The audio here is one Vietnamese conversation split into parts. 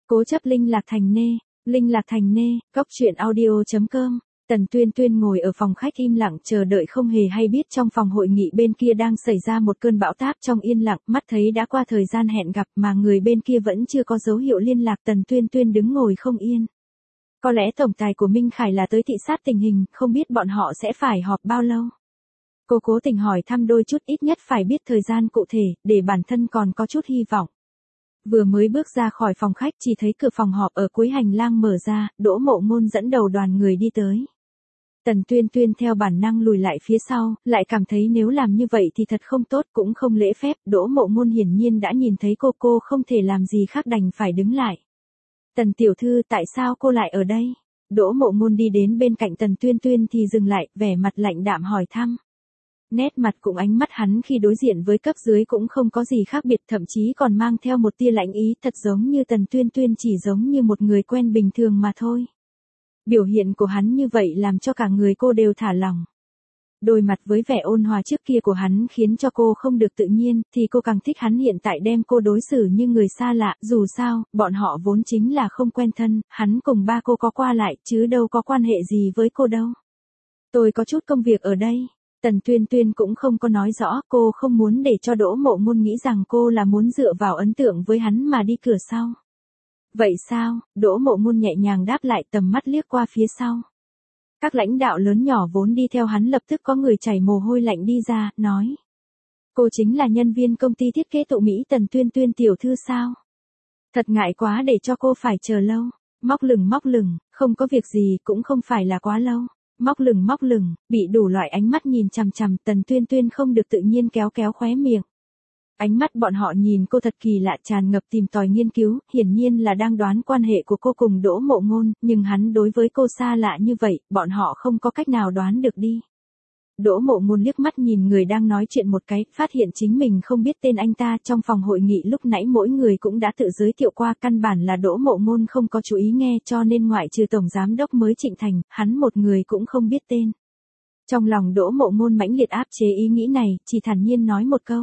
Cố chấp linh lạc thành nê, linh lạc thành nê, góc truyện audio.com. Tần Tuyên Tuyên ngồi ở phòng khách im lặng chờ đợi không hề hay biết trong phòng hội nghị bên kia đang xảy ra một cơn bão táp trong yên lặng, mắt thấy đã qua thời gian hẹn gặp mà người bên kia vẫn chưa có dấu hiệu liên lạc. Tần Tuyên Tuyên đứng ngồi không yên. Có lẽ tổng tài của Minh Khải là tới thị sát tình hình, không biết bọn họ sẽ phải họp bao lâu. Cô cố tình hỏi thăm đôi chút, ít nhất phải biết thời gian cụ thể, để bản thân còn có chút hy vọng. Vừa mới bước ra khỏi phòng khách chỉ thấy cửa phòng họp ở cuối hành lang mở ra, Đỗ Mộ Ngôn dẫn đầu đoàn người đi tới. Tần Tuyên Tuyên theo bản năng lùi lại phía sau, lại cảm thấy nếu làm như vậy thì thật không tốt cũng không lễ phép. Đỗ Mộ Ngôn hiển nhiên đã nhìn thấy cô không thể làm gì khác đành phải đứng lại. Tần tiểu thư, tại sao cô lại ở đây? Đỗ Mộ Ngôn đi đến bên cạnh Tần Tuyên Tuyên thì dừng lại, vẻ mặt lạnh đạm hỏi thăm. Nét mặt cùng ánh mắt hắn khi đối diện với cấp dưới cũng không có gì khác biệt, thậm chí còn mang theo một tia lạnh ý, thật giống như Tần Tuyên Tuyên chỉ giống như một người quen bình thường mà thôi. Biểu hiện của hắn như vậy làm cho cả người cô đều thả lỏng. Đôi mặt với vẻ ôn hòa trước kia của hắn khiến cho cô không được tự nhiên, thì cô càng thích hắn hiện tại đem cô đối xử như người xa lạ. Dù sao, bọn họ vốn chính là không quen thân, hắn cùng ba cô có qua lại chứ đâu có quan hệ gì với cô đâu. Tôi có chút công việc ở đây. Tần Tuyên Tuyên cũng không có nói rõ, cô không muốn để cho Đỗ Mộ Ngôn nghĩ rằng cô là muốn dựa vào ấn tượng với hắn mà đi cửa sau. Vậy sao? Đỗ Mộ Ngôn nhẹ nhàng đáp lại, tầm mắt liếc qua phía sau. Các lãnh đạo lớn nhỏ vốn đi theo hắn lập tức có người chảy mồ hôi lạnh đi ra, nói. Cô chính là nhân viên công ty thiết kế tụ Mỹ Tần Tuyên Tuyên tiểu thư sao? Thật ngại quá để cho cô phải chờ lâu. Móc lửng, không có việc gì cũng không phải là quá lâu. Móc lửng, bị đủ loại ánh mắt nhìn chằm chằm, Tần Tuyên Tuyên không được tự nhiên kéo khóe miệng. Ánh mắt bọn họ nhìn cô thật kỳ lạ, tràn ngập tìm tòi nghiên cứu, hiển nhiên là đang đoán quan hệ của cô cùng Đỗ Mộ Ngôn, nhưng hắn đối với cô xa lạ như vậy, bọn họ không có cách nào đoán được đi. Đỗ Mộ Ngôn liếc mắt nhìn người đang nói chuyện một cái, phát hiện chính mình không biết tên anh ta. Trong phòng hội nghị lúc nãy mỗi người cũng đã tự giới thiệu qua, căn bản là Đỗ Mộ Ngôn không có chú ý nghe, cho nên ngoại trừ tổng giám đốc mới Trịnh Thành, hắn một người cũng không biết tên. Trong lòng Đỗ Mộ Ngôn mãnh liệt áp chế ý nghĩ này, chỉ thản nhiên nói một câu.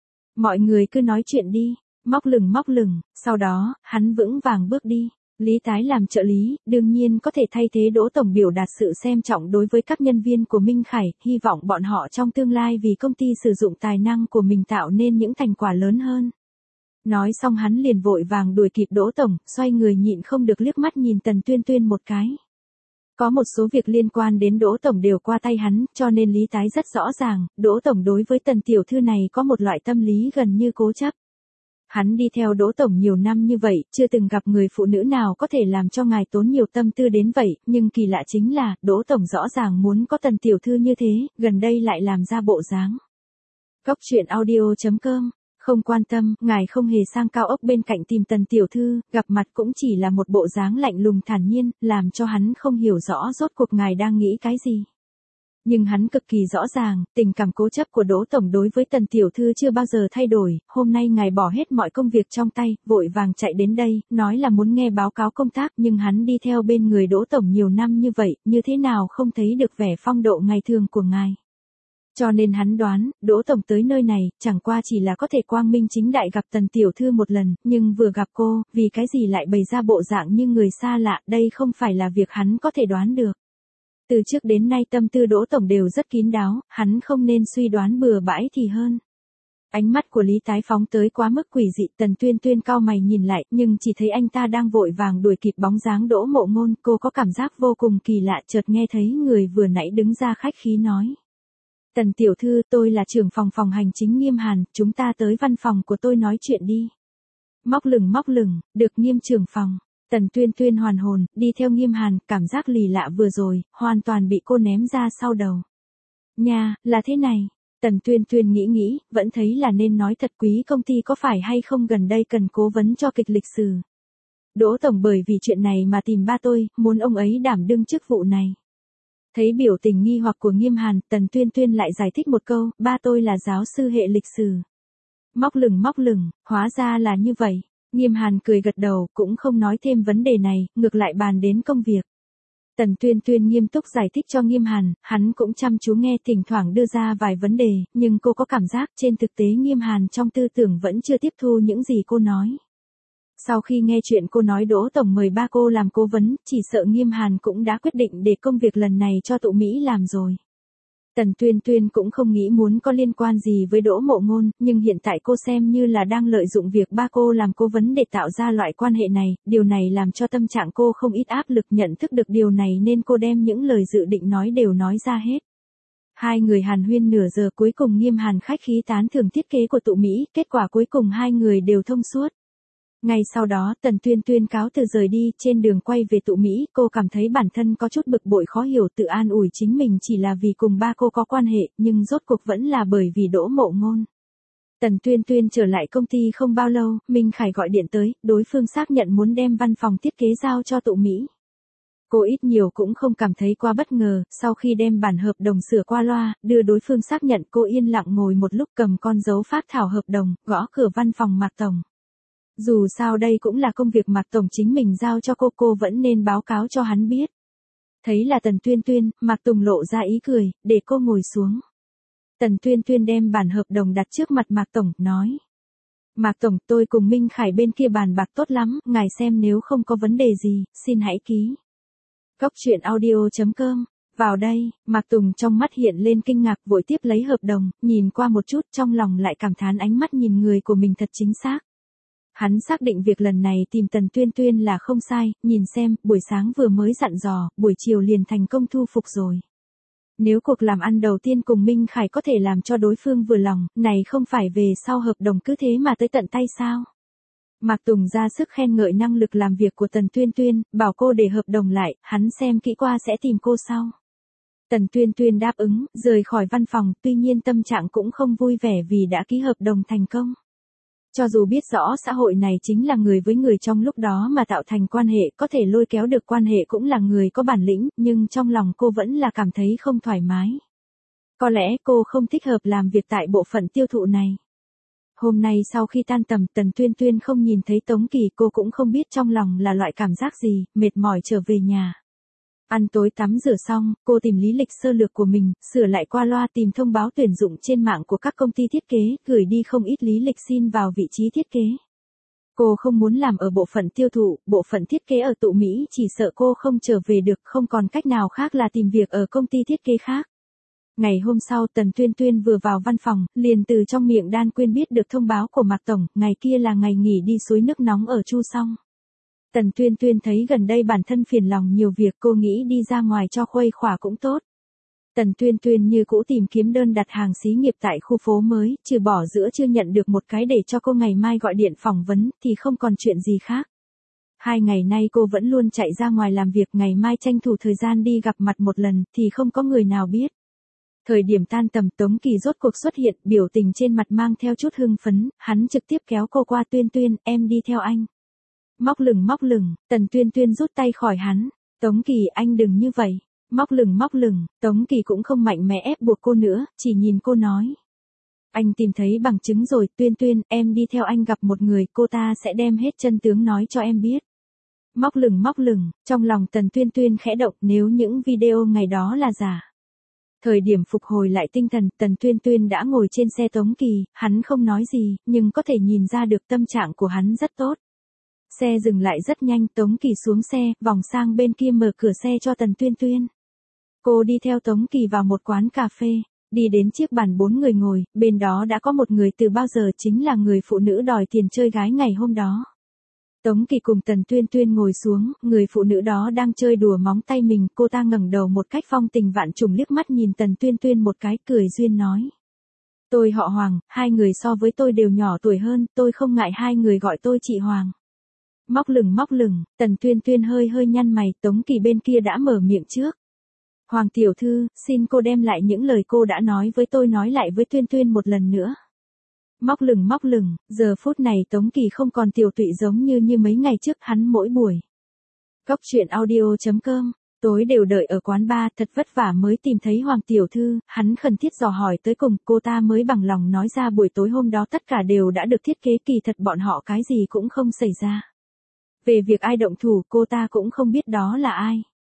Mọi người cứ nói chuyện đi. Móc lửng, sau đó, hắn vững vàng bước đi. Lý Tái làm trợ lý, đương nhiên có thể thay thế Đỗ Tổng biểu đạt sự xem trọng đối với các nhân viên của Minh Khải, hy vọng bọn họ trong tương lai vì công ty sử dụng tài năng của mình tạo nên những thành quả lớn hơn. Nói xong hắn liền vội vàng đuổi kịp Đỗ Tổng, xoay người nhịn không được liếc mắt nhìn Tần Tuyên Tuyên một cái. Có một số việc liên quan đến Đỗ Tổng đều qua tay hắn, cho nên Lý Tái rất rõ ràng, Đỗ Tổng đối với Tần tiểu thư này có một loại tâm lý gần như cố chấp. Hắn đi theo Đỗ Tổng nhiều năm như vậy, chưa từng gặp người phụ nữ nào có thể làm cho ngài tốn nhiều tâm tư đến vậy, nhưng kỳ lạ chính là, Đỗ Tổng rõ ràng muốn có Tần tiểu thư như thế, gần đây lại làm ra bộ dáng. Góc truyện audio.com. Không quan tâm, ngài không hề sang cao ốc bên cạnh tìm Tần tiểu thư, gặp mặt cũng chỉ là một bộ dáng lạnh lùng thản nhiên, làm cho hắn không hiểu rõ rốt cuộc ngài đang nghĩ cái gì. Nhưng hắn cực kỳ rõ ràng, tình cảm cố chấp của Đỗ Tổng đối với Tần tiểu thư chưa bao giờ thay đổi, hôm nay ngài bỏ hết mọi công việc trong tay, vội vàng chạy đến đây, nói là muốn nghe báo cáo công tác, nhưng hắn đi theo bên người Đỗ Tổng nhiều năm như vậy, như thế nào không thấy được vẻ phong độ ngày thường của ngài. Cho nên hắn đoán, Đỗ Tổng tới nơi này, chẳng qua chỉ là có thể quang minh chính đại gặp Tần tiểu thư một lần, nhưng vừa gặp cô, vì cái gì lại bày ra bộ dạng như người xa lạ, đây không phải là việc hắn có thể đoán được. Từ trước đến nay tâm tư Đỗ Tổng đều rất kín đáo, hắn không nên suy đoán bừa bãi thì hơn. Ánh mắt của Lý Tái phóng tới quá mức quỷ dị, Tần Tuyên Tuyên cau mày nhìn lại, nhưng chỉ thấy anh ta đang vội vàng đuổi kịp bóng dáng Đỗ Mộ Ngôn, cô có cảm giác vô cùng kỳ lạ, chợt nghe thấy người vừa nãy đứng ra khách khí nói. Tần tiểu thư, tôi là trưởng phòng hành chính Nghiêm Hàn, chúng ta tới văn phòng của tôi nói chuyện đi. Móc lửng, được Nghiêm trưởng phòng. Tần Tuyên Tuyên hoàn hồn, đi theo Nghiêm Hàn, cảm giác lì lạ vừa rồi, hoàn toàn bị cô ném ra sau đầu. Nha, là thế này. Tần Tuyên Tuyên nghĩ, vẫn thấy là nên nói thật, quý công ty có phải hay không gần đây cần cố vấn cho kịch lịch sử. Đỗ Tổng bởi vì chuyện này mà tìm ba tôi, muốn ông ấy đảm đương chức vụ này. Thấy biểu tình nghi hoặc của Nghiêm Hàn, Tần Tuyên Tuyên lại giải thích một câu, ba tôi là giáo sư hệ lịch sử. Móc lửng, hóa ra là như vậy. Nghiêm Hàn cười gật đầu, cũng không nói thêm vấn đề này, ngược lại bàn đến công việc. Tần Tuyên Tuyên nghiêm túc giải thích cho Nghiêm Hàn, hắn cũng chăm chú nghe, thỉnh thoảng đưa ra vài vấn đề, nhưng cô có cảm giác trên thực tế Nghiêm Hàn trong tư tưởng vẫn chưa tiếp thu những gì cô nói. Sau khi nghe chuyện cô nói Đỗ Tổng mời ba cô làm cố vấn, chỉ sợ Nghiêm Hàn cũng đã quyết định để công việc lần này cho tụ Mỹ làm rồi. Tần Tuyên Tuyên cũng không nghĩ muốn có liên quan gì với Đỗ Mộ Ngôn, nhưng hiện tại cô xem như là đang lợi dụng việc ba cô làm cố vấn để tạo ra loại quan hệ này, điều này làm cho tâm trạng cô không ít áp lực, nhận thức được điều này nên cô đem những lời dự định nói đều nói ra hết. Hai người hàn huyên nửa giờ, cuối cùng Nghiêm Hàn khách khí tán thưởng thiết kế của tụ Mỹ, kết quả cuối cùng hai người đều thông suốt. Ngay sau đó, Tần Tuyên Tuyên cáo từ rời đi, trên đường quay về tụ Mỹ, cô cảm thấy bản thân có chút bực bội khó hiểu, tự an ủi chính mình chỉ là vì cùng ba cô có quan hệ, nhưng rốt cuộc vẫn là bởi vì Đỗ Mộ Ngôn. Tần Tuyên Tuyên trở lại công ty không bao lâu, Minh Khải gọi điện tới, đối phương xác nhận muốn đem văn phòng thiết kế giao cho tụ Mỹ. Cô ít nhiều cũng không cảm thấy quá bất ngờ, sau khi đem bản hợp đồng sửa qua loa, đưa đối phương xác nhận, cô yên lặng ngồi một lúc cầm con dấu phác thảo hợp đồng, gõ cửa văn phòng Mạc Tổng. Dù sao đây cũng là công việc Mạc Tổng chính mình giao cho cô vẫn nên báo cáo cho hắn biết. Thấy là Tần Tuyên Tuyên, Mạc Tùng lộ ra ý cười, để cô ngồi xuống. Tần Tuyên Tuyên đem bản hợp đồng đặt trước mặt Mạc Tổng, nói. Mạc Tổng, tôi cùng Minh Khải bên kia bàn bạc tốt lắm, ngài xem nếu không có vấn đề gì, xin hãy ký. Cóc truyện audio.com. Vào đây, Mạc Tùng trong mắt hiện lên kinh ngạc, vội tiếp lấy hợp đồng, nhìn qua một chút, trong lòng lại cảm thán ánh mắt nhìn người của mình thật chính xác. Hắn xác định việc lần này tìm Tần Tuyên Tuyên là không sai, nhìn xem, buổi sáng vừa mới dặn dò, buổi chiều liền thành công thu phục rồi. Nếu cuộc làm ăn đầu tiên cùng Minh Khải có thể làm cho đối phương vừa lòng, này không phải về sau hợp đồng cứ thế mà tới tận tay sao? Mạc Tùng ra sức khen ngợi năng lực làm việc của Tần Tuyên Tuyên, bảo cô để hợp đồng lại, hắn xem kỹ qua sẽ tìm cô sau. Tần Tuyên Tuyên đáp ứng, rời khỏi văn phòng, tuy nhiên tâm trạng cũng không vui vẻ vì đã ký hợp đồng thành công. Cho dù biết rõ xã hội này chính là người với người trong lúc đó mà tạo thành quan hệ, có thể lôi kéo được quan hệ cũng là người có bản lĩnh, nhưng trong lòng cô vẫn là cảm thấy không thoải mái. Có lẽ cô không thích hợp làm việc tại bộ phận tiêu thụ này. Hôm nay sau khi tan tầm, Tần Tuyên Tuyên không nhìn thấy Tống Kỳ, cô cũng không biết trong lòng là loại cảm giác gì, mệt mỏi trở về nhà. Ăn tối tắm rửa xong, cô tìm lý lịch sơ lược của mình, sửa lại qua loa, tìm thông báo tuyển dụng trên mạng của các công ty thiết kế, gửi đi không ít lý lịch xin vào vị trí thiết kế. Cô không muốn làm ở bộ phận tiêu thụ, bộ phận thiết kế ở tụ Mỹ, chỉ sợ cô không trở về được, không còn cách nào khác là tìm việc ở công ty thiết kế khác. Ngày hôm sau, Tần Tuyên Tuyên vừa vào văn phòng, liền từ trong miệng Đan Quyên biết được thông báo của Mạc Tổng, ngày kia là ngày nghỉ đi suối nước nóng ở Chu Song. Tần Tuyên Tuyên thấy gần đây bản thân phiền lòng nhiều việc, cô nghĩ đi ra ngoài cho khuây khỏa cũng tốt. Tần Tuyên Tuyên như cũ tìm kiếm đơn đặt hàng xí nghiệp tại khu phố mới, trừ bỏ giữa chưa nhận được một cái để cho cô ngày mai gọi điện phỏng vấn, thì không còn chuyện gì khác. 2 ngày nay cô vẫn luôn chạy ra ngoài làm việc, ngày mai tranh thủ thời gian đi gặp mặt một lần, thì không có người nào biết. Thời điểm tan tầm, Tống Kỳ rốt cuộc xuất hiện, biểu tình trên mặt mang theo chút hưng phấn, hắn trực tiếp kéo cô qua. Tuyên Tuyên, em đi theo anh. Móc lửng, Tần Tuyên Tuyên rút tay khỏi hắn. Tống Kỳ, anh đừng như vậy. Móc lửng, Tống Kỳ cũng không mạnh mẽ ép buộc cô nữa, chỉ nhìn cô nói. Anh tìm thấy bằng chứng rồi, Tuyên Tuyên, em đi theo anh gặp một người, cô ta sẽ đem hết chân tướng nói cho em biết. Móc lửng, trong lòng Tần Tuyên Tuyên khẽ động, nếu những video ngày đó là giả. Thời điểm phục hồi lại tinh thần, Tần Tuyên Tuyên đã ngồi trên xe Tống Kỳ, hắn không nói gì, nhưng có thể nhìn ra được tâm trạng của hắn rất tốt. Xe dừng lại rất nhanh, Tống Kỳ xuống xe, vòng sang bên kia mở cửa xe cho Tần Tuyên Tuyên. Cô đi theo Tống Kỳ vào một quán cà phê, đi đến chiếc bàn 4 người ngồi, bên đó đã có một người từ bao giờ, chính là người phụ nữ đòi tiền chơi gái ngày hôm đó. Tống Kỳ cùng Tần Tuyên Tuyên ngồi xuống, người phụ nữ đó đang chơi đùa móng tay mình, cô ta ngẩng đầu một cách phong tình vạn trùng liếc mắt nhìn Tần Tuyên Tuyên một cái, cười duyên nói. Tôi họ Hoàng, 2 người so với tôi đều nhỏ tuổi hơn, tôi không ngại 2 người gọi tôi chị Hoàng. Móc lửng, Tần Tuyên Tuyên hơi nhăn mày, Tống Kỳ bên kia đã mở miệng trước. Hoàng tiểu thư, xin cô đem lại những lời cô đã nói với tôi nói lại với Tuyên Tuyên một lần nữa. Móc lửng, giờ phút này Tống Kỳ không còn tiểu tụy giống như mấy ngày trước, hắn mỗi buổi. Cóc truyện audio.com, tối đều đợi ở quán bar, thật vất vả mới tìm thấy Hoàng tiểu thư, hắn khẩn thiết dò hỏi tới cùng, cô ta mới bằng lòng nói ra buổi tối hôm đó tất cả đều đã được thiết kế, kỳ thật bọn họ cái gì cũng không xảy ra. Về việc ai động thủ, cô ta cũng không biết đó là ai.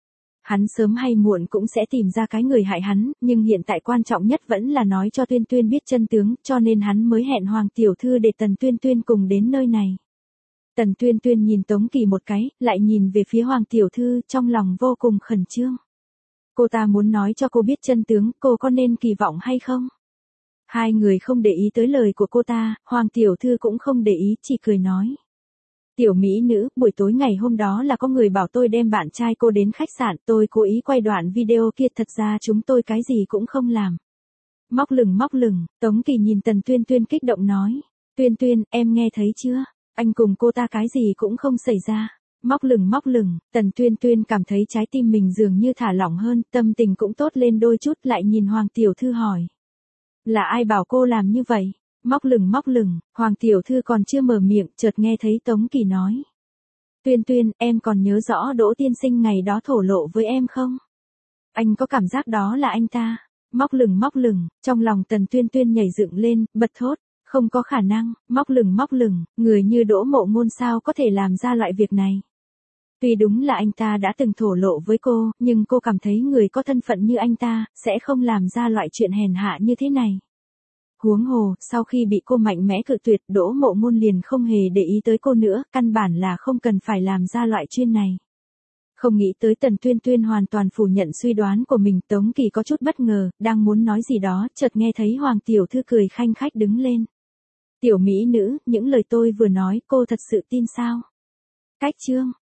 Hắn sớm hay muộn cũng sẽ tìm ra cái người hại hắn, nhưng hiện tại quan trọng nhất vẫn là nói cho Tuyên Tuyên biết chân tướng, cho nên hắn mới hẹn Hoàng tiểu thư để Tần Tuyên Tuyên cùng đến nơi này. Tần Tuyên Tuyên nhìn Tống Kỳ một cái, lại nhìn về phía Hoàng tiểu thư, trong lòng vô cùng khẩn trương. Cô ta muốn nói cho cô biết chân tướng, cô có nên kỳ vọng hay không? Hai người không để ý tới lời của cô ta, Hoàng tiểu thư cũng không để ý, chỉ cười nói. Tiểu mỹ nữ, buổi tối ngày hôm đó là có người bảo tôi đem bạn trai cô đến khách sạn, tôi cố ý quay đoạn video kia, thật ra chúng tôi cái gì cũng không làm. Móc lửng, Tống Kỳ nhìn Tần Tuyên Tuyên kích động nói. Tuyên Tuyên, em nghe thấy chưa? Anh cùng cô ta cái gì cũng không xảy ra. Móc lửng, Tần Tuyên Tuyên cảm thấy trái tim mình dường như thả lỏng hơn, tâm tình cũng tốt lên đôi chút, lại nhìn Hoàng tiểu thư hỏi. Là ai bảo cô làm như vậy? Móc lửng, Hoàng tiểu thư còn chưa mở miệng, chợt nghe thấy Tống Kỳ nói. Tuyên Tuyên, em còn nhớ rõ Đỗ tiên sinh ngày đó thổ lộ với em không? Anh có cảm giác đó là anh ta. Móc lửng, trong lòng Tần Tuyên Tuyên nhảy dựng lên, bật thốt. Không có khả năng, móc lửng, người như Đỗ Mộ Ngôn sao có thể làm ra loại việc này. Tuy đúng là anh ta đã từng thổ lộ với cô, nhưng cô cảm thấy người có thân phận như anh ta, sẽ không làm ra loại chuyện hèn hạ như thế này. Huống hồ, sau khi bị cô mạnh mẽ cự tuyệt, Đỗ Mộ Ngôn liền không hề để ý tới cô nữa, căn bản là không cần phải làm ra loại chuyện này. Không nghĩ tới Tần Tuyên Tuyên hoàn toàn phủ nhận suy đoán của mình, Tống Kỳ có chút bất ngờ, đang muốn nói gì đó, chợt nghe thấy Hoàng tiểu thư cười khanh khách đứng lên. Tiểu mỹ nữ, những lời tôi vừa nói cô thật sự tin sao? Cách chương